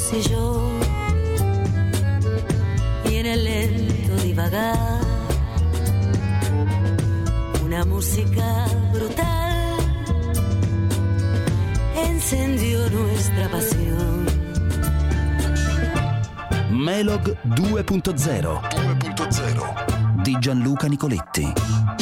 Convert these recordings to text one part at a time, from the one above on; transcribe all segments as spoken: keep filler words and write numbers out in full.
yo y en el lento divagar una música brutal encendió nuestra pasión. Melog due punto zero di Gianluca Nicoletti.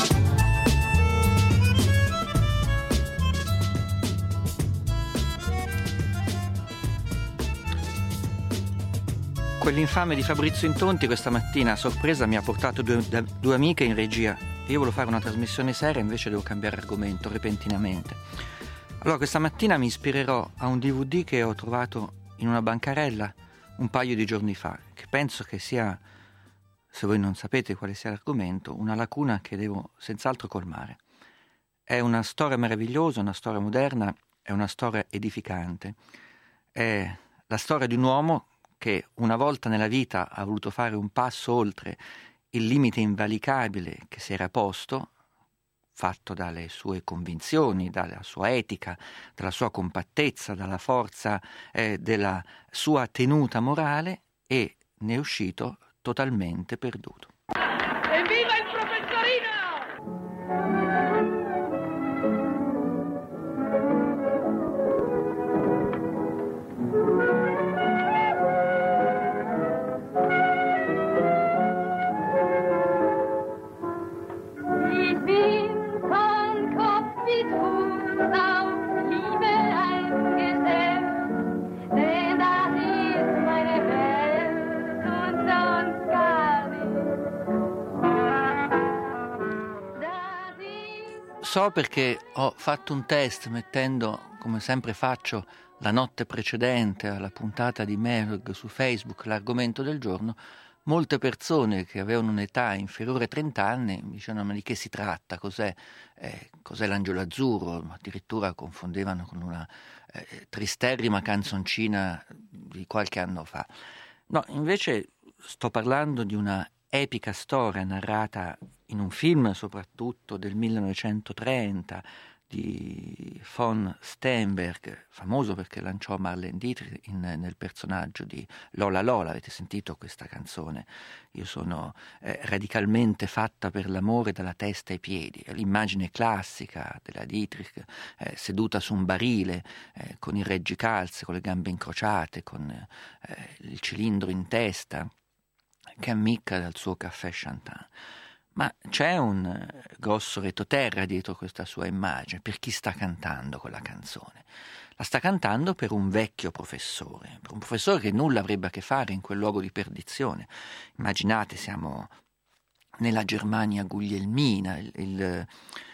Quell'infame di Fabrizio Intonti questa mattina a sorpresa mi ha portato due, due amiche in regia. Io volevo fare una trasmissione seria, invece devo cambiare argomento repentinamente. Allora questa mattina mi ispirerò a un D V D che ho trovato in una bancarella un paio di giorni fa, che penso che sia, se voi non sapete quale sia l'argomento, una lacuna che devo senz'altro colmare. È una storia meravigliosa, una storia moderna, è una storia edificante. È la storia di un uomo che una volta nella vita ha voluto fare un passo oltre il limite invalicabile che si era posto, fatto dalle sue convinzioni, dalla sua etica, dalla sua compattezza, dalla forza eh, della sua tenuta morale, e ne è uscito totalmente perduto. Evviva il professorino! So perché ho fatto un test mettendo, come sempre faccio, la notte precedente alla puntata di Melog su Facebook l'argomento del giorno. Molte persone che avevano un'età inferiore ai trenta anni mi dicevano: ma di che si tratta? Cos'è, eh, cos'è l'Angelo Azzurro? Addirittura confondevano con una eh, tristerrima canzoncina di qualche anno fa. No, invece sto parlando di una epica storia narrata in un film soprattutto del millenovecentotrenta di von Sternberg, famoso perché lanciò Marlene Dietrich in, nel personaggio di Lola Lola. Avete sentito questa canzone? Io sono eh, radicalmente fatta per l'amore dalla testa ai piedi. L'immagine classica della Dietrich eh, seduta su un barile eh, con il reggicalze, con le gambe incrociate, con eh, il cilindro in testa, che ammicca dal suo caffè Chantin. Ma c'è un eh, grosso retroterra dietro questa sua immagine. Per chi sta cantando quella canzone? La sta cantando per un vecchio professore, per un professore che nulla avrebbe a che fare in quel luogo di perdizione. Immaginate, siamo nella Germania guglielmina, il, il,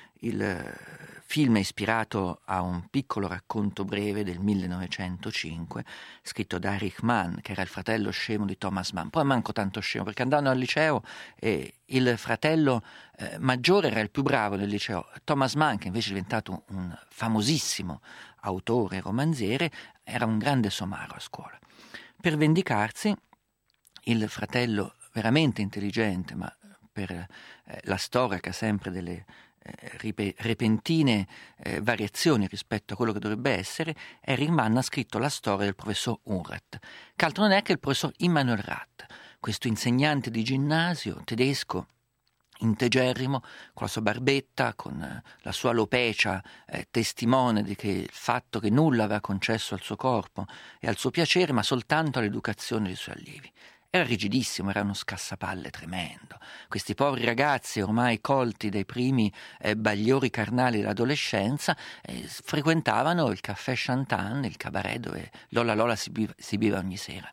il film è ispirato a un piccolo racconto breve del millenovecentocinque scritto da Erich Mann, che era il fratello scemo di Thomas Mann. Poi manco tanto scemo, perché andando al liceo eh, il fratello eh, maggiore era il più bravo del liceo. Thomas Mann, che invece è diventato un famosissimo autore romanziere, era un grande somaro a scuola. Per vendicarsi, il fratello veramente intelligente, ma per eh, la storia che ha sempre delle eh, repentine eh, variazioni rispetto a quello che dovrebbe essere, Erich Mann ha scritto la storia del professor Unrat, che altro non è che il professor Immanuel Rath, questo insegnante di ginnasio tedesco integerrimo, con la sua barbetta, con la sua alopecia, eh, testimone di che il fatto che nulla aveva concesso al suo corpo e al suo piacere, ma soltanto all'educazione dei suoi allievi. Era rigidissimo, era uno scassapalle tremendo. Questi poveri ragazzi, ormai colti dai primi eh, bagliori carnali dell'adolescenza, eh, frequentavano il caffè Chantin, il cabaret dove Lola Lola si biva, si biva ogni sera,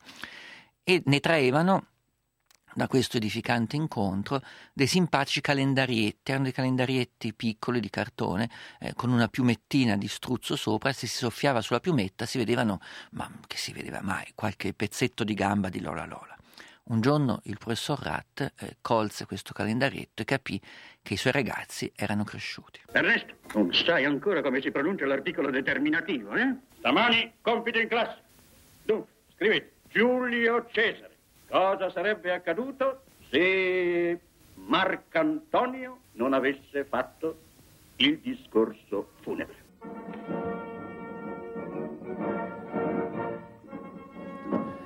e ne traevano da questo edificante incontro dei simpatici calendarietti. Erano dei calendarietti piccoli di cartone eh, con una piumettina di struzzo sopra. Se si soffiava sulla piumetta si vedevano, ma che si vedeva mai, qualche pezzetto di gamba di Lola Lola. Un giorno il professor Rath eh, colse questo calendarietto e capì che i suoi ragazzi erano cresciuti. Ernesto, non sai ancora come si pronuncia l'articolo determinativo, eh? Stamani, compito in classe. Dunque, scrivete: Giulio Cesare. Cosa sarebbe accaduto se Marcantonio non avesse fatto il discorso funebre?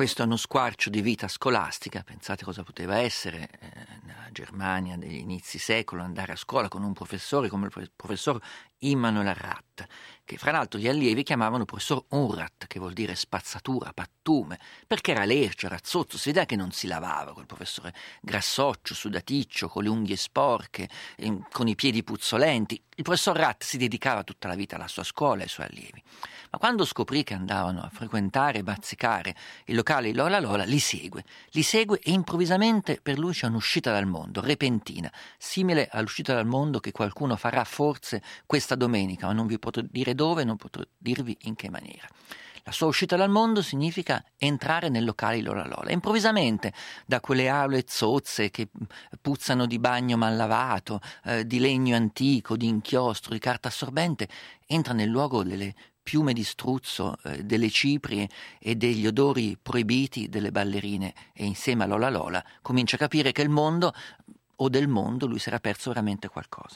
Questo è uno squarcio di vita scolastica, pensate cosa poteva essere eh, nella Germania degli inizi secolo, andare a scuola con un professore come il professor Immanuel Rath, che fra l'altro gli allievi chiamavano professor Unrat, che vuol dire spazzatura, pattume, perché era lercio, era zozzo, si vede che non si lavava, quel professore grassoccio, sudaticcio, con le unghie sporche, eh, con i piedi puzzolenti. Il professor Rath si dedicava tutta la vita alla sua scuola e ai suoi allievi. Ma quando scoprì che andavano a frequentare e bazzicare i locali Lola Lola, li segue, li segue e improvvisamente per lui c'è un'uscita dal mondo, repentina, simile all'uscita dal mondo che qualcuno farà forse questa domenica, ma non vi potrò dire dove, non potrò dirvi in che maniera. La sua uscita dal mondo significa entrare nei locali Lola Lola. E improvvisamente, da quelle aule zozze che puzzano di bagno mal lavato, eh, di legno antico, di inchiostro, di carta assorbente, entra nel luogo delle piume di struzzo, eh, delle ciprie e degli odori proibiti delle ballerine, e insieme a Lola Lola comincia a capire che il mondo, o del mondo, lui si era perso veramente qualcosa.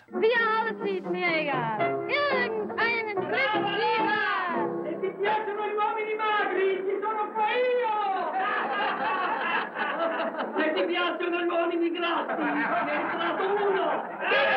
Se ti piacciono gli uomini magri, ci sono qua io! Se ti piacciono gli uomini grassi, ne è entrato uno!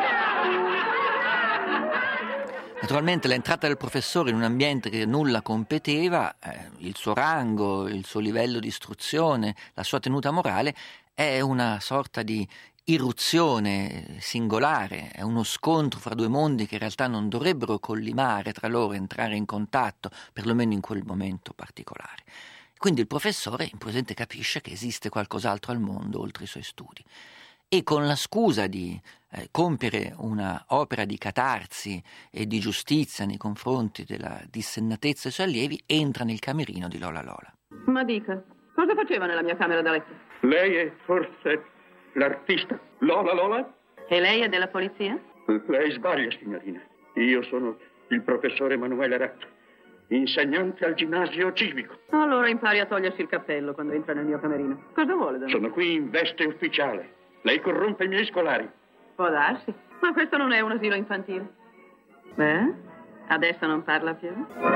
Naturalmente l'entrata del professore in un ambiente che nulla competeva, eh, il suo rango, il suo livello di istruzione, la sua tenuta morale, è una sorta di irruzione singolare, è uno scontro fra due mondi che in realtà non dovrebbero collimare tra loro, entrare in contatto, perlomeno in quel momento particolare. Quindi il professore improvvisamente capisce che esiste qualcos'altro al mondo oltre i suoi studi. E con la scusa di eh, compiere una opera di catarsi e di giustizia nei confronti della dissennatezza dei suoi allievi, entra nel camerino di Lola Lola. Ma dica, cosa faceva nella mia camera da letto? Lei è forse l'artista Lola Lola? E lei è della polizia? Lei sbaglia, signorina. Io sono il professore Emanuele Rath, insegnante al ginnasio civico. Allora impari a togliersi il cappello quando entra nel mio camerino. Cosa vuole da me? Sono qui in veste ufficiale. Lei corrompe i miei scolari. Può darsi, ma questo non è un asilo infantile. Beh, adesso non parla più?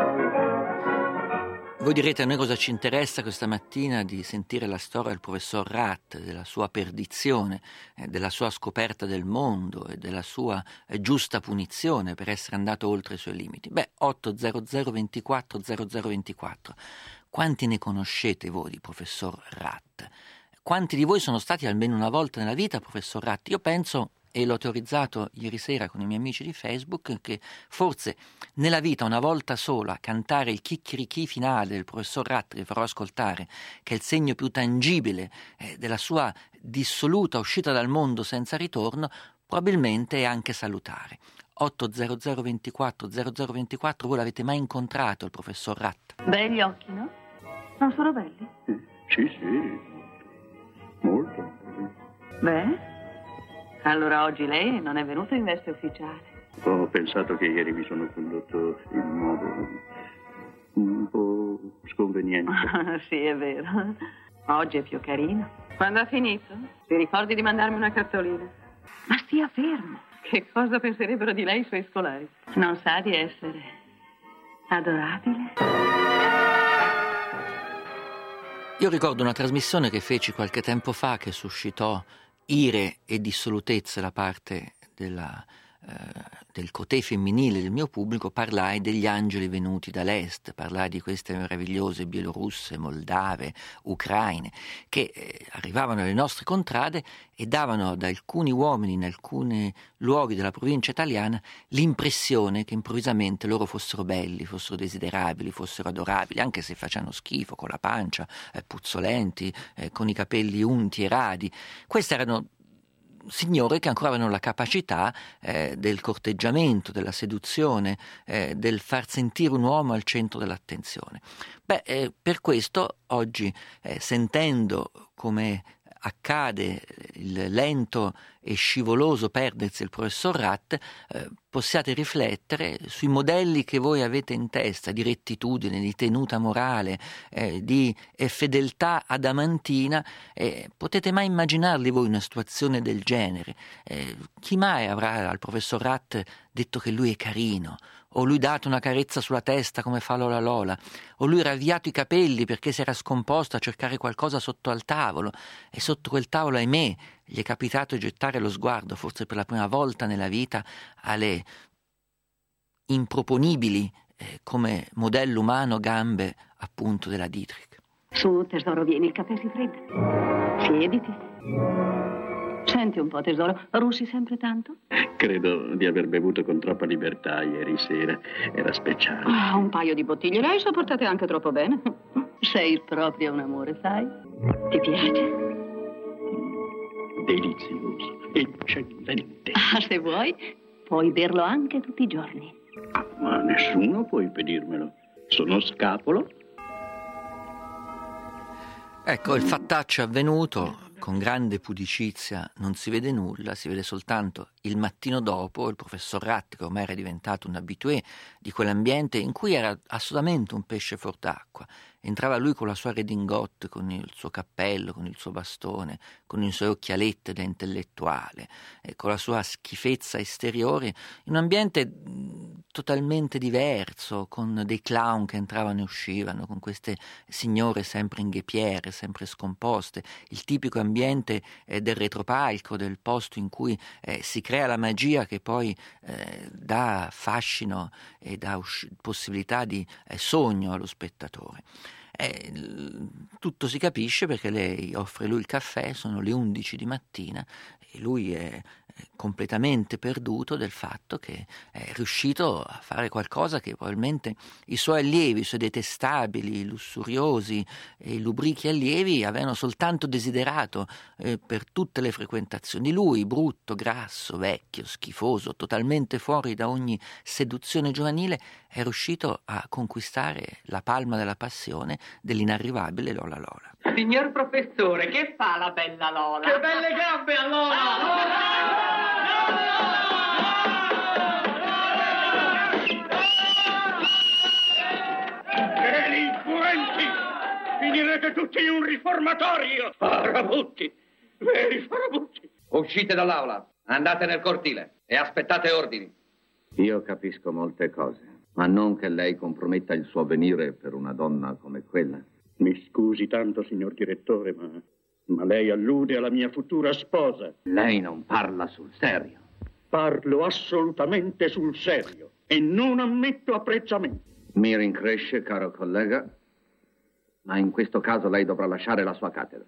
Voi direte, a noi cosa ci interessa questa mattina di sentire la storia del professor Rath, della sua perdizione, eh, della sua scoperta del mondo e della sua eh, giusta punizione per essere andato oltre i suoi limiti? Beh, otto zero zero ventiquattro zero zero ventiquattro. Quanti ne conoscete voi di professor Rath? Quanti di voi sono stati almeno una volta nella vita professor Rath? Io penso, e l'ho teorizzato ieri sera con i miei amici di Facebook, che forse nella vita una volta sola cantare il chicchirichì finale del professor Rath, che farò ascoltare, che è il segno più tangibile eh, della sua dissoluta uscita dal mondo senza ritorno, probabilmente è anche salutare. otto zero zero ventiquattro zero zero ventiquattro, voi l'avete mai incontrato il professor Rath? Begli occhi, no? Non sono belli? Sì, sì. Molto. Beh, allora oggi lei non è venuto in veste ufficiale. Ho pensato che ieri mi sono condotto in modo un po' sconveniente. Sì, è vero. Oggi è più carino. Quando ha finito, ti ricordi di mandarmi una cartolina? Ma stia fermo. Che cosa penserebbero di lei i suoi scolari? Non sa di essere adorabile? Io ricordo una trasmissione che feci qualche tempo fa che suscitò ire e dissolutezza da parte della, eh, del cotè femminile del mio pubblico. Parlai degli angeli venuti dall'est, parlai di queste meravigliose bielorusse, moldave, ucraine, che eh, arrivavano alle nostre contrade e davano ad alcuni uomini in alcuni luoghi della provincia italiana l'impressione che improvvisamente loro fossero belli, fossero desiderabili, fossero adorabili, anche se facevano schifo, con la pancia, eh, puzzolenti, eh, con i capelli unti e radi. Queste erano signore che ancora avevano la capacità eh, del corteggiamento, della seduzione, eh, del far sentire un uomo al centro dell'attenzione. Beh, eh, per questo oggi, eh, sentendo come accade il lento e scivoloso perdersi il professor Ratt, eh, possiate riflettere sui modelli che voi avete in testa di rettitudine, di tenuta morale, eh, di eh, fedeltà adamantina. Eh, potete mai immaginarli voi una situazione del genere? Eh, chi mai avrà al professor Ratt detto che lui è carino, o lui dato una carezza sulla testa come fa Lola Lola, o lui ravviato i capelli perché si era scomposto a cercare qualcosa sotto al tavolo, e sotto quel tavolo, ahimè, gli è capitato di gettare lo sguardo, forse per la prima volta nella vita, alle improponibili eh, come modello umano gambe appunto della Dietrich. Su, tesoro, vieni, il caffè si fredda. Siediti. Senti un po', tesoro, russi sempre tanto? Credo di aver bevuto con troppa libertà ieri sera. Era speciale. Ah, un paio di bottiglie, le hai sopportate anche troppo bene. Sei proprio un amore, sai? Ti piace? Delizioso, eccellente. Ah, se vuoi, puoi berlo anche tutti i giorni. Ma nessuno può impedirmelo. Sono scapolo. Ecco, il fattaccio è avvenuto. Con grande pudicizia non si vede nulla, si vede soltanto il mattino dopo il professor Ratt, che ormai era diventato un habitué di quell'ambiente in cui era assolutamente un pesce fuor d'acqua. Entrava lui con la sua redingote, con il suo cappello, con il suo bastone, con i suoi occhialetti da intellettuale, e con la sua schifezza esteriore, in un ambiente totalmente diverso, con dei clown che entravano e uscivano, con queste signore sempre in ghepiere, sempre scomposte, il tipico ambiente eh, del retropalco, del posto in cui eh, si crea la magia che poi eh, dà fascino e dà usci- possibilità di eh, sogno allo spettatore. Eh, tutto si capisce perché lei offre lui il caffè, sono le undici di mattina e lui è completamente perduto del fatto che è riuscito a fare qualcosa che probabilmente i suoi allievi, i suoi detestabili, lussuriosi e lubrichi allievi avevano soltanto desiderato eh, per tutte le frequentazioni. Lui, brutto, grasso, vecchio, schifoso, totalmente fuori da ogni seduzione giovanile, è riuscito a conquistare la palma della passione dell'inarrivabile Lola Lola. Signor professore, che fa la bella Lola? Che belle gambe allora! Delinquenti! Finirete tutti in un riformatorio! Farabutti! Veri farabutti! Uscite dall'aula, andate nel cortile e aspettate ordini. Io capisco molte cose, ma non che lei comprometta il suo avvenire per una donna come quella. Mi scusi tanto, signor direttore, ma, ma lei allude alla mia futura sposa. Lei non parla sul serio. Parlo assolutamente sul serio e non ammetto apprezzamenti. Mi rincresce, caro collega, ma in questo caso lei dovrà lasciare la sua cattedra.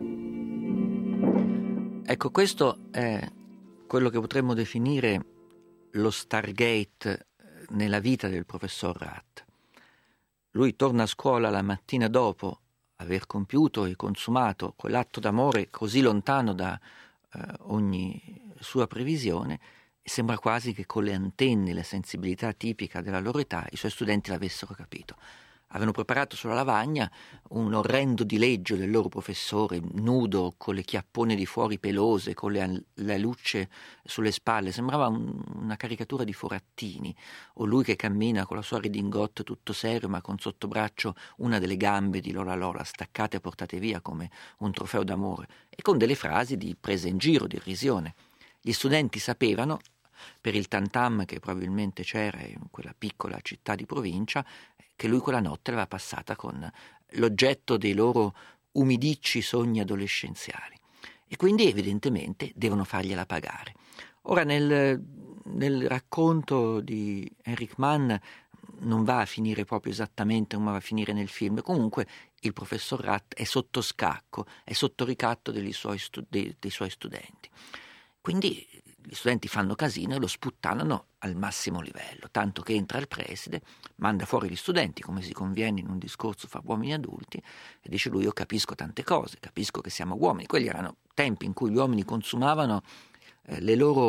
Ecco, questo è quello che potremmo definire lo Stargate nella vita del professor Ratt. Lui torna a scuola la mattina dopo aver compiuto e consumato quell'atto d'amore così lontano da eh, ogni sua previsione, e sembra quasi che con le antenne, la sensibilità tipica della loro età, i suoi studenti l'avessero capito. Avevano preparato sulla lavagna un orrendo dileggio del loro professore, nudo, con le chiappone di fuori pelose, con le, la luce sulle spalle. Sembrava un, una caricatura di Forattini, o lui che cammina con la sua redingote tutto serio, ma con sotto braccio una delle gambe di Lola Lola, staccate e portate via come un trofeo d'amore, e con delle frasi di presa in giro, di irrisione. Gli studenti sapevano, per il tantam che probabilmente c'era in quella piccola città di provincia, che lui quella notte l'aveva passata con l'oggetto dei loro umidicci sogni adolescenziali, e quindi evidentemente devono fargliela pagare. Ora nel, nel racconto di Erich Mann non va a finire proprio esattamente come va a finire nel film. Comunque il professor Ratt è sotto scacco, è sotto ricatto degli suoi stu- dei, dei suoi studenti. Quindi gli studenti fanno casino e lo sputtanano al massimo livello, tanto che entra il preside, manda fuori gli studenti, come si conviene in un discorso fra uomini adulti, e dice lui: io capisco tante cose, capisco che siamo uomini. Quelli erano tempi in cui gli uomini consumavano eh, le loro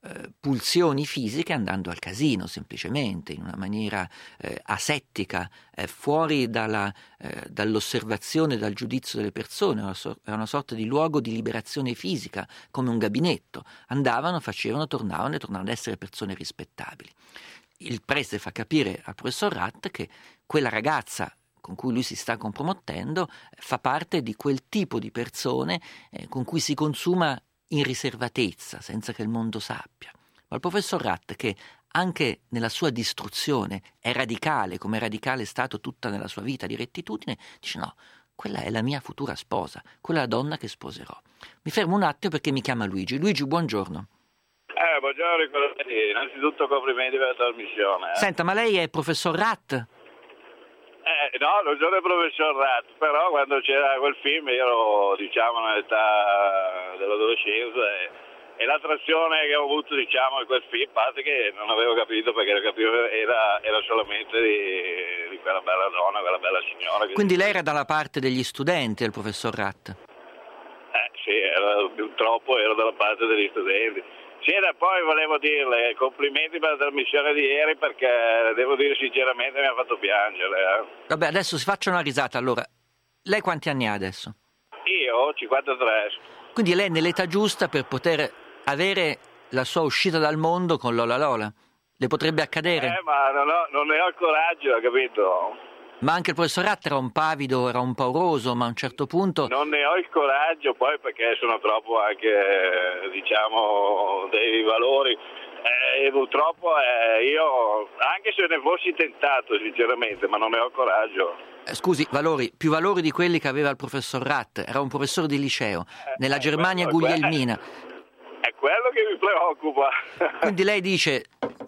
eh, pulsioni fisiche andando al casino, semplicemente, in una maniera eh, asettica, eh, fuori dalla, eh, dall'osservazione, dal giudizio delle persone. È una, so- è una sorta di luogo di liberazione fisica, come un gabinetto. Andavano, facevano, tornavano e tornavano ad essere persone rispettabili. Il prete fa capire al professor Rath che quella ragazza con cui lui si sta compromettendo fa parte di quel tipo di persone eh, con cui si consuma in riservatezza, senza che il mondo sappia. Ma il professor Rath, che anche nella sua distruzione è radicale, come radicale è stato tutta nella sua vita di rettitudine, dice no, quella è la mia futura sposa, quella è la donna che sposerò. Mi fermo un attimo perché mi chiama Luigi. Luigi, buongiorno. Eh, buongiorno, innanzitutto complimenti per la trasmissione. Eh. Senta, ma lei è professor Rath? Eh, no, non sono il professor Rath, però quando c'era quel film io ero, diciamo, nell'età dell'adolescenza e, e l'attrazione che ho avuto, diciamo, in quel film, a parte che non avevo capito perché capivo, era, era solamente di, di quella bella donna, quella bella signora. Che Quindi lei era dalla parte degli studenti, il professor Rath? Eh sì, era, purtroppo ero dalla parte degli studenti. Sì, e poi volevo dirle complimenti per la trasmissione di ieri perché devo dire sinceramente mi ha fatto piangere. Eh. Vabbè, adesso si faccia una risata. Allora, lei quanti anni ha adesso? Io ho cinquantatré. Quindi lei è nell'età giusta per poter avere la sua uscita dal mondo con Lola Lola? Le potrebbe accadere? Eh, ma non, ho, non ne ho il coraggio, capito? Ma anche il professor Rath era un pavido, era un pauroso, ma a un certo punto... Non ne ho il coraggio, poi perché sono troppo anche, diciamo, dei valori. Eh, e purtroppo eh, io, anche se ne fossi tentato, sinceramente, ma non ne ho coraggio. Eh, scusi, valori, più valori di quelli che aveva il professor Rath. Era un professore di liceo, eh, nella eh, Germania quello, guglielmina. È quello che mi preoccupa. Quindi lei dice...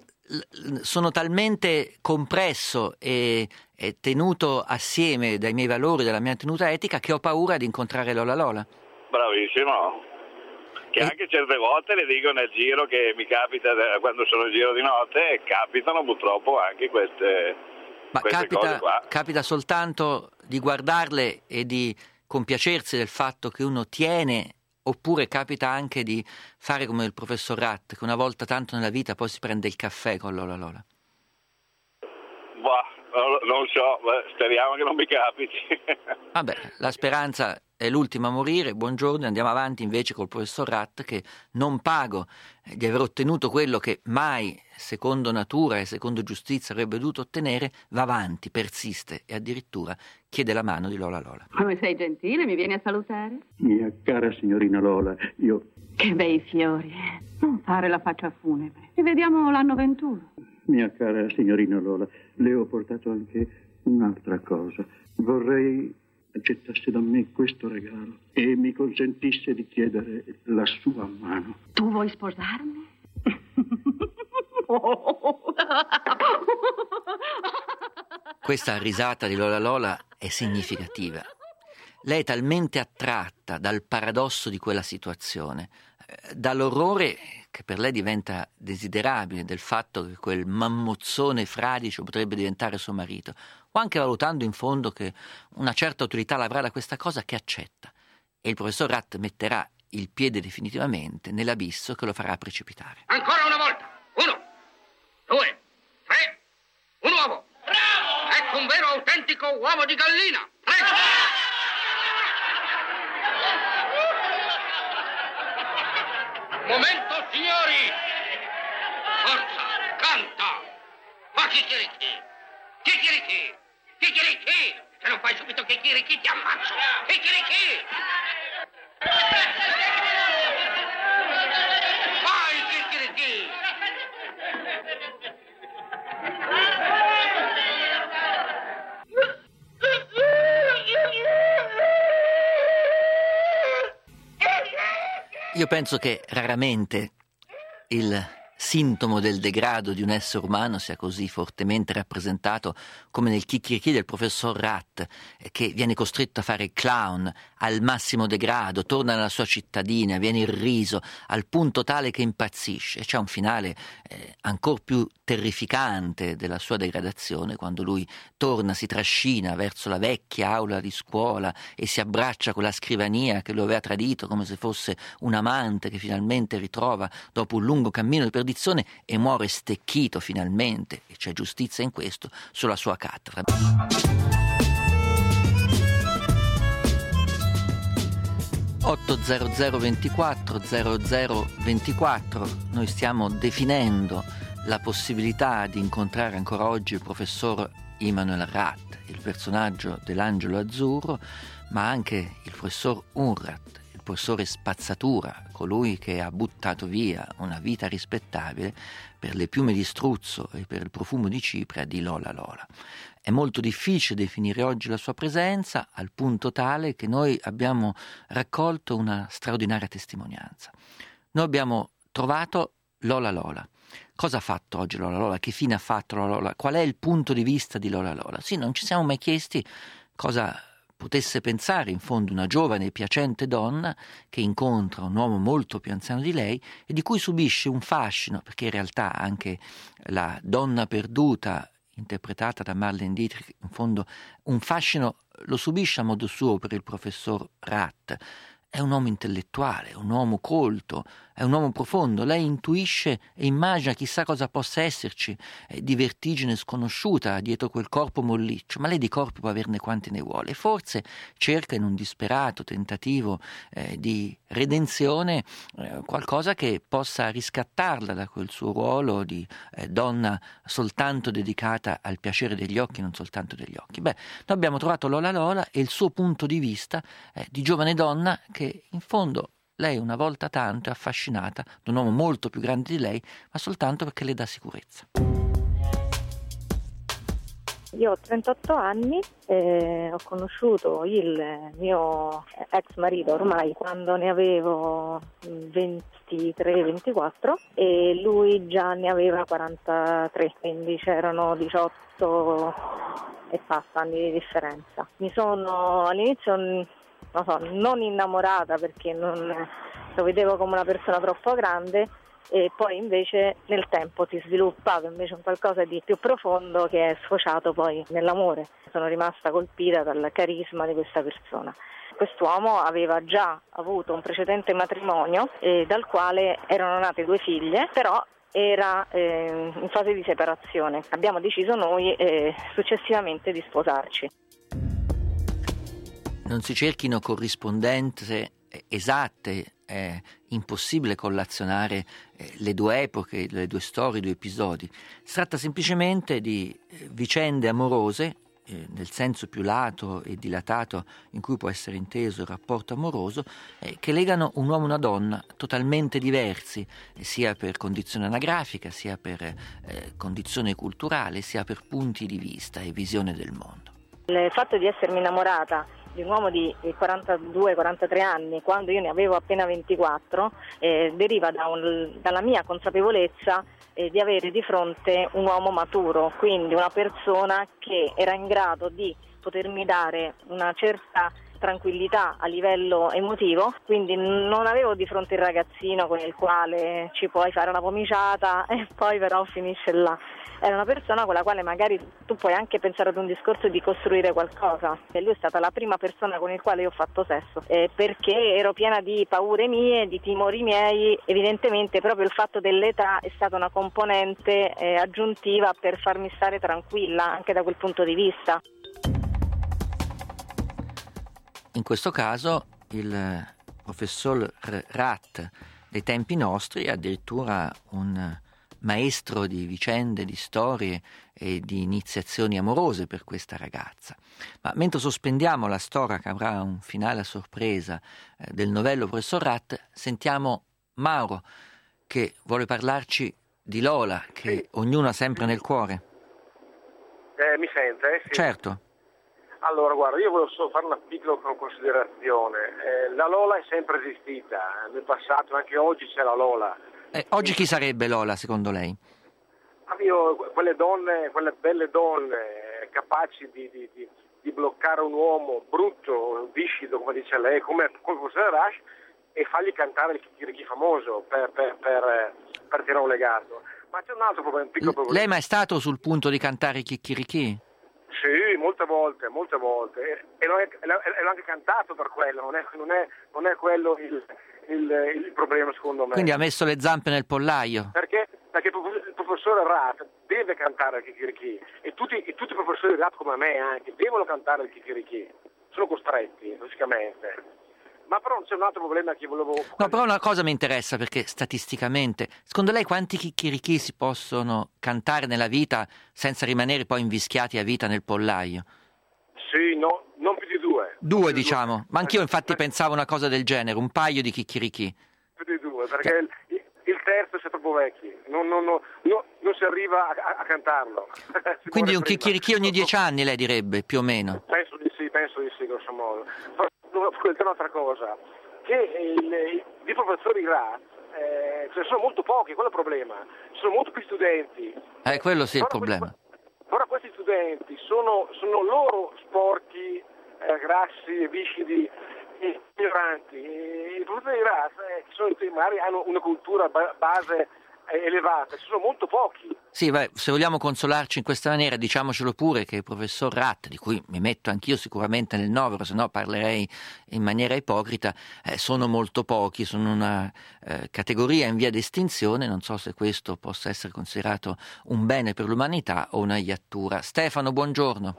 sono talmente compresso e, e tenuto assieme dai miei valori, dalla mia tenuta etica, che ho paura di incontrare Lola Lola. Bravissimo. Che e... anche certe volte le dico nel giro che mi capita quando sono in giro di notte e capitano purtroppo anche queste, Ma queste capita, cose qua. Capita soltanto di guardarle e di compiacersi del fatto che uno tiene. Oppure capita anche di fare come il professor Rath, che una volta tanto nella vita poi si prende il caffè con Lola Lola? Bah, non so, speriamo che non mi capiti. Vabbè, la speranza è l'ultima a morire. Buongiorno, andiamo avanti invece col professor Rath, che non pago di aver ottenuto quello che mai, secondo natura e secondo giustizia, avrebbe dovuto ottenere, va avanti, persiste e addirittura chiede la mano di Lola Lola. Come sei gentile, mi vieni a salutare? Mia cara signorina Lola, io... Che bei fiori. Non fare la faccia funebre. Ci vediamo l'anno ventuno. Mia cara signorina Lola, le ho portato anche un'altra cosa. Vorrei accettasse da me questo regalo e mi consentisse di chiedere la sua mano. Tu vuoi sposarmi? Questa risata di Lola Lola è significativa. Lei è talmente attratta dal paradosso di quella situazione, dall'orrore che per lei diventa desiderabile del fatto che quel mammozzone fradicio potrebbe diventare suo marito, o anche valutando in fondo che una certa utilità l'avrà da questa cosa, che accetta. E il professor Rath metterà il piede definitivamente nell'abisso che lo farà precipitare. Ancora una volta! Uno, due, tre, un uovo! Bravo! Ecco un vero autentico uovo di gallina! Prego! Momento, signori! Forza, canta! Ma chicchirichi! Chicchirichi! Chicchirichi! Se non fai subito chicchirichi ti ammazzo! Chicchirichi! Vai, chicchirichi! Io penso che raramente il sintomo del degrado di un essere umano sia così fortemente rappresentato come nel chicchirichì del professor Rath, che viene costretto a fare il clown, al massimo degrado, torna nella sua cittadina, viene irriso al punto tale che impazzisce, e c'è un finale eh, ancor più terrificante della sua degradazione, quando lui torna, si trascina verso la vecchia aula di scuola e si abbraccia con la scrivania che lo aveva tradito come se fosse un amante che finalmente ritrova dopo un lungo cammino di perdizione, e muore stecchito finalmente, e c'è giustizia in questo, sulla sua cattedra. otto zero zero ventiquattro zero zero ventiquattro, noi stiamo definendo la possibilità di incontrare ancora oggi il professor Immanuel Rath, il personaggio dell'Angelo Azzurro, ma anche il professor Unrat, il professore spazzatura, colui che ha buttato via una vita rispettabile per le piume di struzzo e per il profumo di cipria di Lola Lola. È molto difficile definire oggi la sua presenza, al punto tale che noi abbiamo raccolto una straordinaria testimonianza. Noi abbiamo trovato Lola Lola. Cosa ha fatto oggi Lola Lola? Che fine ha fatto Lola Lola? Qual è il punto di vista di Lola Lola? Sì, non ci siamo mai chiesti cosa potesse pensare in fondo una giovane e piacente donna che incontra un uomo molto più anziano di lei e di cui subisce un fascino, perché in realtà anche la donna perduta interpretata da Marlene Dietrich, in fondo un fascino lo subisce a modo suo per il professor Rath. È un uomo intellettuale, un uomo colto, è un uomo profondo. Lei intuisce e immagina chissà cosa possa esserci eh, di vertigine sconosciuta dietro quel corpo molliccio, ma lei di corpi può averne quanti ne vuole. E forse cerca in un disperato tentativo eh, di redenzione eh, qualcosa che possa riscattarla da quel suo ruolo di eh, donna soltanto dedicata al piacere degli occhi, non soltanto degli occhi. Beh, noi abbiamo trovato Lola Lola e il suo punto di vista eh, di giovane donna che in fondo lei una volta tanto è affascinata da un uomo molto più grande di lei, ma soltanto perché le dà sicurezza. Io ho trentotto anni, e ho conosciuto il mio ex marito ormai quando ne avevo ventitré ventiquattro e lui già ne aveva quarantatré, quindi c'erano diciotto e passa anni di differenza. Mi sono all'inizio non so, non innamorata perché non lo vedevo come una persona troppo grande, e poi invece nel tempo si è sviluppato invece un qualcosa di più profondo che è sfociato poi nell'amore. Sono rimasta colpita dal carisma di questa persona. Quest'uomo aveva già avuto un precedente matrimonio eh, dal quale erano nate due figlie, però era eh, in fase di separazione. Abbiamo deciso noi eh, successivamente di sposarci. Non si cerchino corrispondenze esatte, è impossibile collazionare eh, le due epoche, le due storie, i due episodi. Si tratta semplicemente di eh, vicende amorose, eh, nel senso più lato e dilatato in cui può essere inteso il rapporto amoroso, eh, che legano un uomo e una donna totalmente diversi, eh, sia per condizione anagrafica, sia per eh, condizione culturale, sia per punti di vista e visione del mondo. Il fatto di essermi innamorata di un uomo di quarantadue quarantatré anni quando io ne avevo appena ventiquattro eh, deriva da un, dalla mia consapevolezza eh, di avere di fronte un uomo maturo, quindi una persona che era in grado di potermi dare una certa tranquillità a livello emotivo, quindi non avevo di fronte il ragazzino con il quale ci puoi fare una pomiciata e poi però finisce là. Era una persona con la quale magari tu puoi anche pensare ad un discorso di costruire qualcosa. E lui è stata la prima persona con il quale io ho fatto sesso, eh, perché ero piena di paure mie, di timori miei. Evidentemente proprio il fatto dell'età è stata una componente eh, aggiuntiva per farmi stare tranquilla anche da quel punto di vista. In questo caso il professor Rath dei tempi nostri è addirittura un maestro di vicende, di storie e di iniziazioni amorose per questa ragazza. Ma mentre sospendiamo la storia che avrà un finale a sorpresa eh, del novello professor Rath, sentiamo Mauro che vuole parlarci di Lola, che sì. Ognuno ha sempre nel cuore. Eh, mi sente? Sì. Certo. Allora, guarda, io volevo solo fare una piccola considerazione. Eh, la Lola è sempre esistita, nel passato, anche oggi c'è la Lola. Eh, oggi chi sarebbe Lola, secondo lei? Ah, io, quelle donne, quelle belle donne, capaci di, di, di, di bloccare un uomo brutto, viscido, come dice lei, come, come il professor Rush, e fargli cantare il chicchirichì famoso per, per, per, per tirare un legato. Ma c'è un altro problema, un piccolo problema. Lei è mai stato sul punto di cantare chicchirichì? Sì, molte volte, molte volte. E l'ho, e l'ho anche cantato per quello, non è, non è, non è quello il, il, il problema secondo me. Quindi ha messo le zampe nel pollaio? Perché, perché il professore Rat deve cantare il chicchirichì e tutti, e tutti i professori Rat come me anche devono cantare il chicchirichì, sono costretti logicamente. Ma però c'è un altro problema che volevo... No, però una cosa mi interessa, perché statisticamente, secondo lei quanti chicchirichì si possono cantare nella vita senza rimanere poi invischiati a vita nel pollaio? Sì, no, non più di due. Due, diciamo. Due. Ma anch'io infatti eh. pensavo una cosa del genere, un paio di chicchirichì. Più di due, perché il, il terzo si è troppo vecchi, non, non, non, non si arriva a, a cantarlo. Quindi un chicchirichì ogni dieci anni, lei direbbe, più o meno? Penso di sì, penso di sì, grosso modo. C'è un'altra cosa, che il, i professori Rat eh, ce ne sono molto pochi, quello è il problema, ci sono molti più studenti. Eh, quello sì è il problema. Ora questi studenti sono, sono loro sporchi, eh, grassi, viscidi, e ignoranti. E i professori Rat eh, sono, magari hanno una cultura ba- base elevata, ci sono molto pochi. Sì, beh, se vogliamo consolarci in questa maniera, diciamocelo pure che il professor Rat, di cui mi metto anch'io sicuramente nel novero, se no parlerei in maniera ipocrita, eh, sono molto pochi, sono una eh, categoria in via di estinzione, non so se questo possa essere considerato un bene per l'umanità o una iattura. Stefano, buongiorno.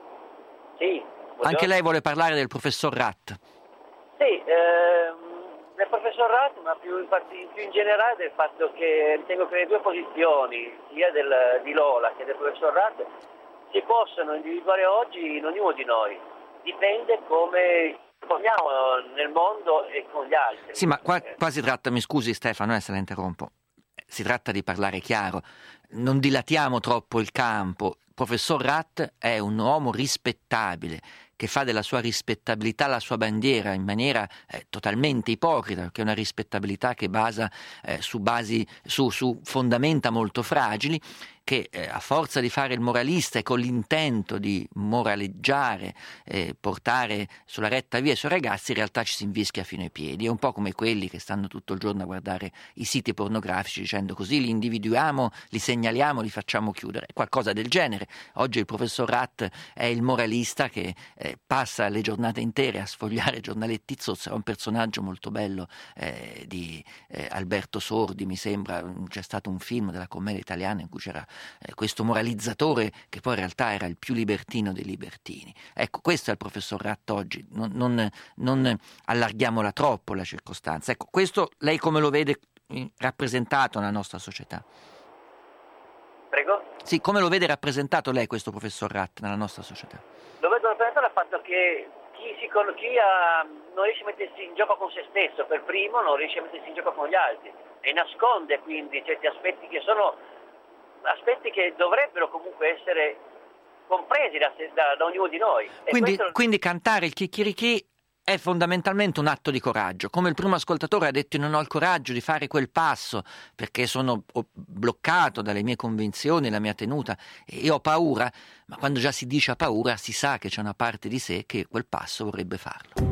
Sì, buongiorno. Anche lei vuole parlare del professor Rat? Sì, ehm... del professor Rat, ma più in, part- più in generale del fatto che ritengo che le due posizioni, sia del, di Lola che del professor Rat, si possono individuare oggi in ognuno di noi. Dipende come poniamo nel mondo e con gli altri. Sì, ma qua, qua si tratta, mi scusi Stefano, eh, se la interrompo, si tratta di parlare chiaro, non dilatiamo troppo il campo. Il professor Rat è un uomo rispettabile, che fa della sua rispettabilità la sua bandiera in maniera eh, totalmente ipocrita, perché è una rispettabilità che basa eh, su basi, su, su fondamenta molto fragili, che eh, a forza di fare il moralista e con l'intento di moraleggiare, eh, portare sulla retta via i suoi ragazzi, in realtà ci si invischia fino ai piedi. È un po' come quelli che stanno tutto il giorno a guardare i siti pornografici dicendo così li individuiamo, li segnaliamo, li facciamo chiudere. Qualcosa del genere. Oggi il professor Rat è il moralista che eh, passa le giornate intere a sfogliare giornaletti zozzi. È un personaggio molto bello eh, di eh, Alberto Sordi, mi sembra. C'è stato un film della commedia italiana in cui c'era Eh, questo moralizzatore che poi in realtà era il più libertino dei libertini. Ecco, questo è il professor Rat oggi, non, non, non allarghiamola troppo la circostanza. Ecco, questo lei come lo vede rappresentato nella nostra società? Prego? Sì, come lo vede rappresentato lei questo professor Rat nella nostra società? Lo vedo rappresentato dal fatto che chi, si, chi ha, non riesce a mettersi in gioco con se stesso per primo, non riesce a mettersi in gioco con gli altri e nasconde quindi certi aspetti che sono aspetti che dovrebbero comunque essere compresi da, da, da ognuno di noi. Quindi, questo... quindi cantare il chicchirichì è fondamentalmente un atto di coraggio. Come il primo ascoltatore ha detto, non ho il coraggio di fare quel passo perché sono bloccato dalle mie convinzioni, la mia tenuta e ho paura, ma quando già si dice ha paura si sa che c'è una parte di sé che quel passo vorrebbe farlo.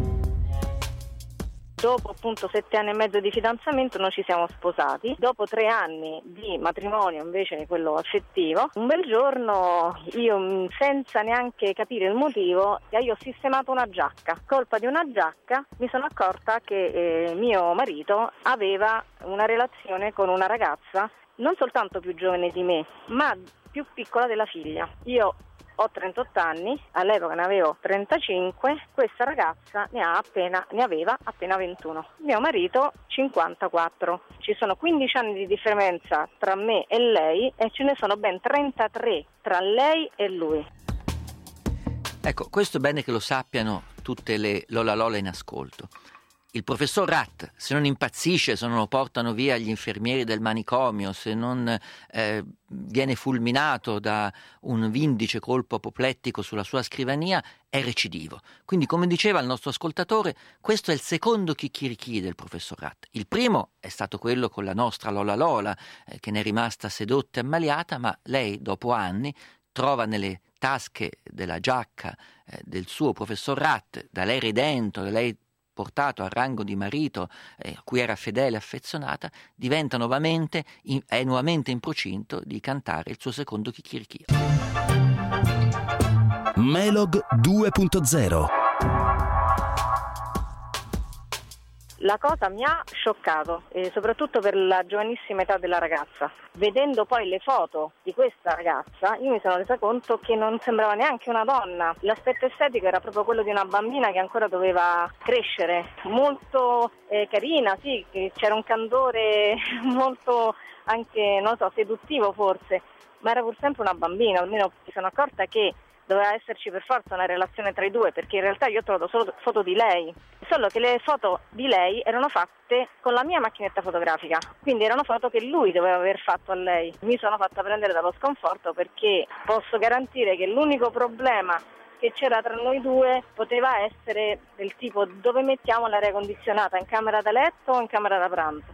Dopo appunto sette anni e mezzo di fidanzamento noi ci siamo sposati. Dopo tre anni di matrimonio invece di quello affettivo, un bel giorno io senza neanche capire il motivo io ho sistemato una giacca. Colpa di una giacca mi sono accorta che eh, mio marito aveva una relazione con una ragazza non soltanto più giovane di me ma più piccola della figlia. Io ho trentotto anni, all'epoca ne avevo trentacinque, questa ragazza ne, ha appena, ne aveva appena ventuno, mio marito cinquantaquattro. Ci sono quindici anni di differenza tra me e lei e ce ne sono ben trentatré tra lei e lui. Ecco, questo è bene che lo sappiano tutte le Lola Lola in ascolto. Il professor Rat, se non impazzisce, se non lo portano via gli infermieri del manicomio, se non eh, viene fulminato da un vindice colpo apoplettico sulla sua scrivania, è recidivo. Quindi, come diceva il nostro ascoltatore, questo è il secondo chicchirichì del professor Rat. Il primo è stato quello con la nostra Lola Lola, eh, che ne è rimasta sedotta e ammaliata, ma lei, dopo anni, trova nelle tasche della giacca eh, del suo professor Rath, da lei redento, da lei portato al rango di marito eh, a cui era fedele e affezionata, diventa nuovamente, in, è nuovamente in procinto di cantare il suo secondo chicchirichio. Melog due punto zero. La cosa mi ha scioccato, eh, soprattutto per la giovanissima età della ragazza. Vedendo poi le foto di questa ragazza, io mi sono resa conto che non sembrava neanche una donna. L'aspetto estetico era proprio quello di una bambina che ancora doveva crescere. Molto eh, carina, sì, c'era un candore molto anche, non so, seduttivo forse, ma era pur sempre una bambina. Almeno mi sono accorta che doveva esserci per forza una relazione tra i due, perché in realtà io ho trovato solo foto di lei, solo che le foto di lei erano fatte con la mia macchinetta fotografica, quindi erano foto che lui doveva aver fatto a lei. Mi sono fatta prendere dallo sconforto, perché posso garantire che l'unico problema che c'era tra noi due poteva essere del tipo: dove mettiamo l'aria condizionata, in camera da letto o in camera da pranzo?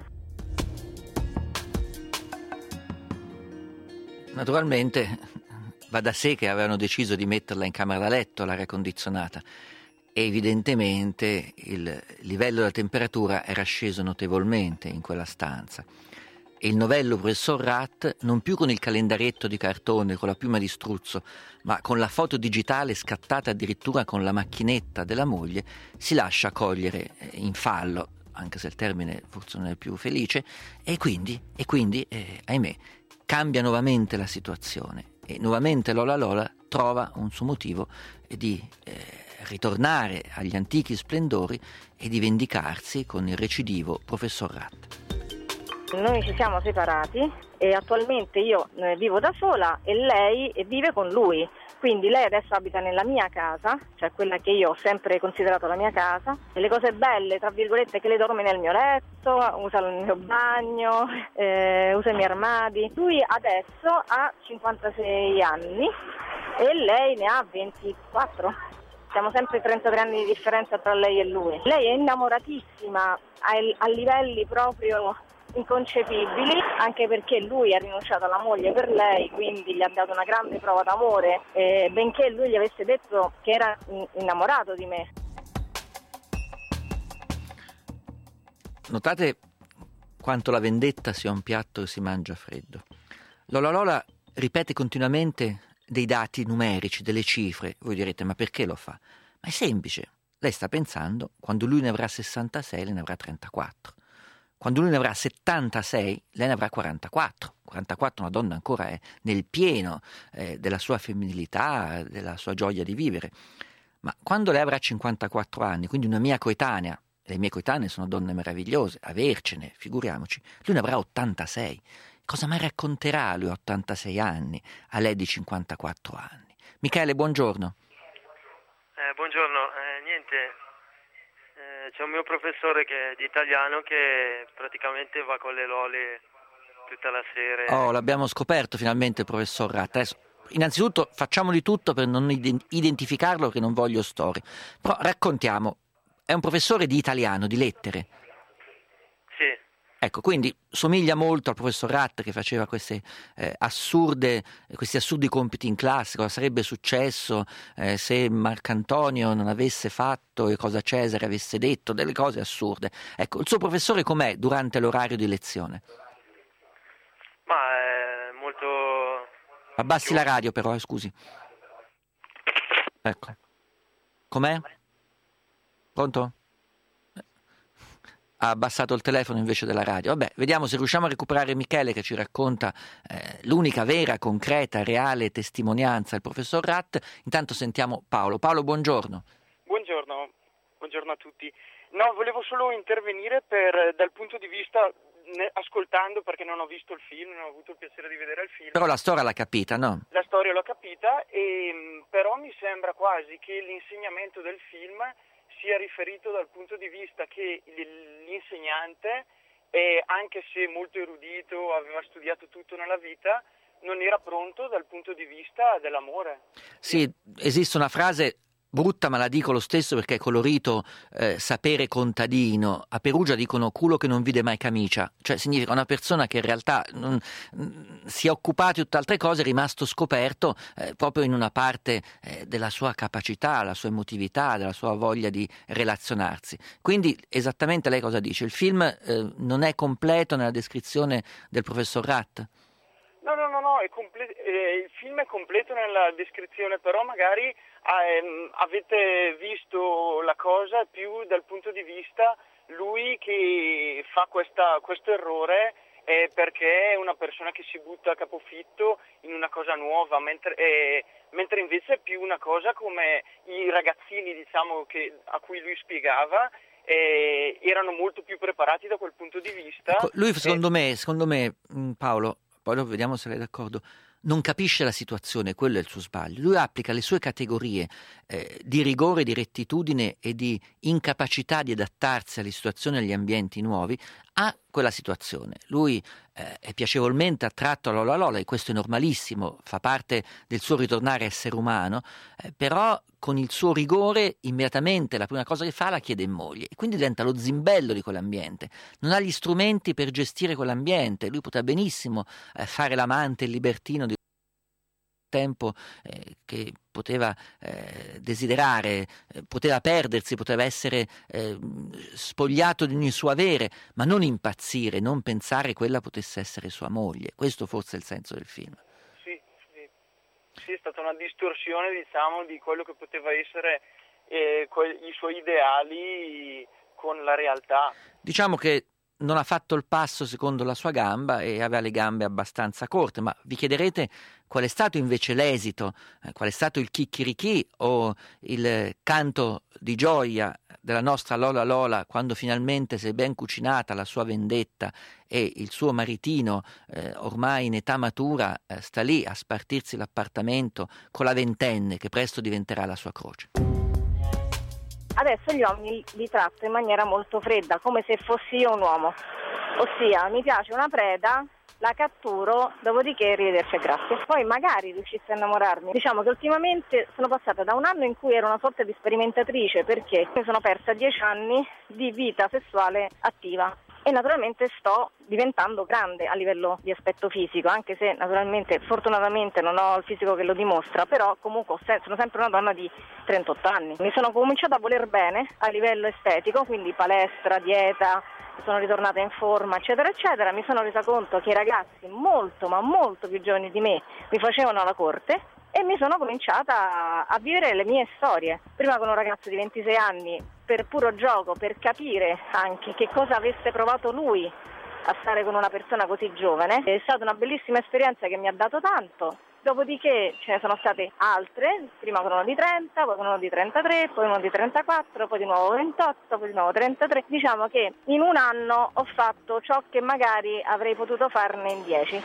Naturalmente va da sé che avevano deciso di metterla in camera da letto, l'aria condizionata, e evidentemente il livello della temperatura era sceso notevolmente in quella stanza. E il novello professor Rath, non più con il calendarietto di cartone, con la piuma di struzzo, ma con la foto digitale scattata addirittura con la macchinetta della moglie, si lascia cogliere in fallo, anche se il termine forse non è più felice, e quindi, e quindi eh, ahimè, cambia nuovamente la situazione. E nuovamente Lola Lola trova un suo motivo di eh, ritornare agli antichi splendori e di vendicarsi con il recidivo professor Rath. Noi ci siamo separati e attualmente io eh, vivo da sola e lei vive con lui. Quindi lei adesso abita nella mia casa, cioè quella che io ho sempre considerato la mia casa. E le cose belle, tra virgolette, è che lei dorme nel mio letto, usa il mio bagno, eh, usa i miei armadi. Lui adesso ha cinquantasei anni e lei ne ha ventiquattro. Siamo sempre trentatré anni di differenza tra lei e lui. Lei è innamoratissima a, a livelli proprio inconcepibili, anche perché lui ha rinunciato alla moglie per lei, quindi gli ha dato una grande prova d'amore, eh, benché lui gli avesse detto che era innamorato di me. Notate quanto la vendetta sia un piatto che si mangia freddo. Lola Lola ripete continuamente dei dati numerici, delle cifre. Voi direte: ma perché lo fa? Ma è semplice. Lei sta pensando, quando lui ne avrà sessantasei, lei ne avrà trentaquattro. Quando lui ne avrà settantasei, lei ne avrà quarantaquattro. quarantaquattro, una donna ancora è nel pieno eh, della sua femminilità, della sua gioia di vivere. Ma quando lei avrà cinquantaquattro anni, quindi una mia coetanea, le mie coetanee sono donne meravigliose, avercene, figuriamoci, lui ne avrà ottantasei. Cosa mai racconterà lui a ottantasei anni a lei di cinquantaquattro anni? Michele, buongiorno. Eh, buongiorno, eh, niente... C'è un mio professore che, di italiano che praticamente va con le lole tutta la sera. Oh, l'abbiamo scoperto finalmente il professor Rath. Adesso, innanzitutto facciamo di tutto per non identificarlo, che non voglio storie. Però raccontiamo, è un professore di italiano, di lettere. Sì. Ecco, quindi somiglia molto al professor Rath che faceva queste eh, assurde, questi assurdi compiti in classe. Cosa sarebbe successo eh, se Marcantonio non avesse fatto e cosa Cesare avesse detto, delle cose assurde. Ecco, il suo professore com'è durante l'orario di lezione? Ma è molto... Abbassi la radio però, eh, scusi. Ecco. Com'è? Pronto? Ha abbassato il telefono invece della radio. Vabbè, vediamo se riusciamo a recuperare Michele che ci racconta eh, l'unica vera, concreta, reale testimonianza del professor Rath. Intanto sentiamo Paolo. Paolo, buongiorno. Buongiorno, buongiorno a tutti. No, volevo solo intervenire per, dal punto di vista, ne, ascoltando, perché non ho visto il film, non ho avuto il piacere di vedere il film. Però la storia l'ha capita, no? La storia l'ho capita, e, però mi sembra quasi che l'insegnamento del film sia riferito dal punto di vista che l'insegnante, eh, anche se molto erudito, aveva studiato tutto nella vita, non era pronto dal punto di vista dell'amore. Sì, esiste una frase brutta, ma la dico lo stesso perché è colorito, eh, sapere contadino. A Perugia dicono culo che non vide mai camicia, cioè significa una persona che in realtà non, mh, si è occupata di tutt'altre cose, è rimasto scoperto eh, proprio in una parte eh, della sua capacità, la sua emotività, della sua voglia di relazionarsi. Quindi esattamente lei cosa dice? Il film eh, non è completo nella descrizione del professor Rath? No, no, no, no, è comple- eh, il film è completo nella descrizione, però magari ehm, avete visto la cosa più dal punto di vista lui che fa questa, questo errore eh, perché è una persona che si butta a capofitto in una cosa nuova, mentre, eh, mentre invece è più una cosa come i ragazzini, diciamo, che, a cui lui spiegava, eh, erano molto più preparati da quel punto di vista. Ecco, lui secondo eh, me, secondo me Paolo, poi dopo vediamo se lei è d'accordo, non capisce la situazione, quello è il suo sbaglio. Lui applica le sue categorie eh, di rigore, di rettitudine e di incapacità di adattarsi alle situazioni e agli ambienti nuovi a quella situazione. Lui eh, è piacevolmente attratto a Lola Lola e questo è normalissimo, fa parte del suo ritornare a essere umano, eh, però con il suo rigore immediatamente la prima cosa che fa la chiede in moglie e quindi diventa lo zimbello di quell'ambiente. Non ha gli strumenti per gestire quell'ambiente. Lui poteva benissimo eh, fare l'amante, il libertino di tempo eh, che poteva eh, desiderare, eh, poteva perdersi, poteva essere eh, spogliato di ogni suo avere, ma non impazzire, non pensare che quella potesse essere sua moglie. Questo forse è il senso del film. Sì, sì. Sì, è stata una distorsione, diciamo, di quello che poteva essere eh, que- i suoi ideali con la realtà. Diciamo che non ha fatto il passo secondo la sua gamba e aveva le gambe abbastanza corte, ma vi chiederete qual è stato invece l'esito, eh, qual è stato il chicchirichì o il canto di gioia della nostra Lola Lola quando finalmente si è ben cucinata la sua vendetta e il suo maritino eh, ormai in età matura eh, sta lì a spartirsi l'appartamento con la ventenne che presto diventerà la sua croce. Adesso gli uomini li tratto in maniera molto fredda, come se fossi io un uomo. Ossia, mi piace una preda, la catturo, dopodiché arrivederci e grazie. Poi magari riuscissi a innamorarmi. Diciamo che ultimamente sono passata da un anno in cui ero una sorta di sperimentatrice, perché mi sono persa dieci anni di vita sessuale attiva. E naturalmente sto diventando grande a livello di aspetto fisico, anche se naturalmente fortunatamente non ho il fisico che lo dimostra, però comunque sono sempre una donna di trentotto anni. Mi sono cominciata a voler bene a livello estetico, quindi palestra, dieta, sono ritornata in forma, eccetera, eccetera. Mi sono resa conto che i ragazzi molto, ma molto più giovani di me mi facevano la corte e mi sono cominciata a vivere le mie storie. Prima con un ragazzo di ventisei anni, per puro gioco, per capire anche che cosa avesse provato lui a stare con una persona così giovane. È stata una bellissima esperienza che mi ha dato tanto. Dopodiché ce ne sono state altre, prima con uno di trenta, poi con uno di trentatré, poi uno di trentaquattro, poi di nuovo ventotto, poi di nuovo trentatré. Diciamo che in un anno ho fatto ciò che magari avrei potuto farne in dieci.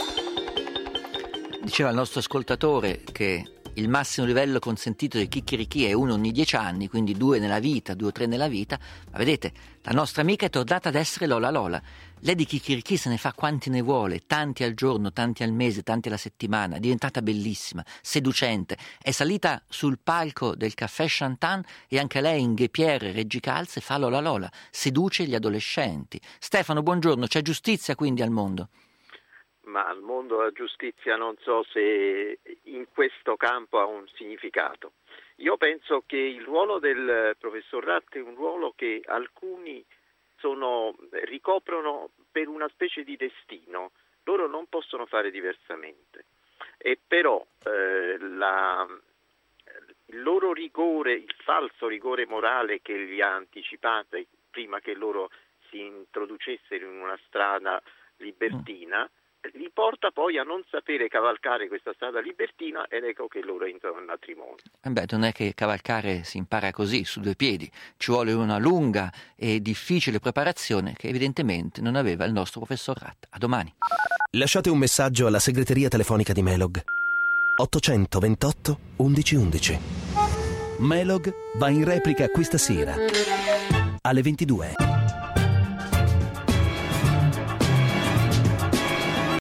Diceva il nostro ascoltatore che il massimo livello consentito di chicchirichì è uno ogni dieci anni, quindi due nella vita, due o tre nella vita, ma vedete, la nostra amica è tornata ad essere Lola Lola. Lei di chicchirichì se ne fa quanti ne vuole, tanti al giorno, tanti al mese, tanti alla settimana, è diventata bellissima, seducente, è salita sul palco del caffè Chantan e anche lei in guépière Reggi Calze fa Lola Lola, seduce gli adolescenti. Stefano, buongiorno, c'è giustizia quindi al mondo? Ma al mondo la giustizia non so se in questo campo ha un significato. Io penso che il ruolo del professor Rath è un ruolo che alcuni sono, ricoprono per una specie di destino, loro non possono fare diversamente. E però eh, la, il loro rigore, il falso rigore morale che li ha anticipati prima che loro si introducessero in una strada libertina, li porta poi a non sapere cavalcare questa strada libertina ed ecco che loro entrano nel matrimonio. Eh beh, non è che cavalcare si impara così, su due piedi, ci vuole una lunga e difficile preparazione che evidentemente non aveva il nostro professor Rath. A domani. Lasciate un messaggio alla segreteria telefonica di Melog ottocentoventotto undici undici. Melog va in replica questa sera alle ventidue.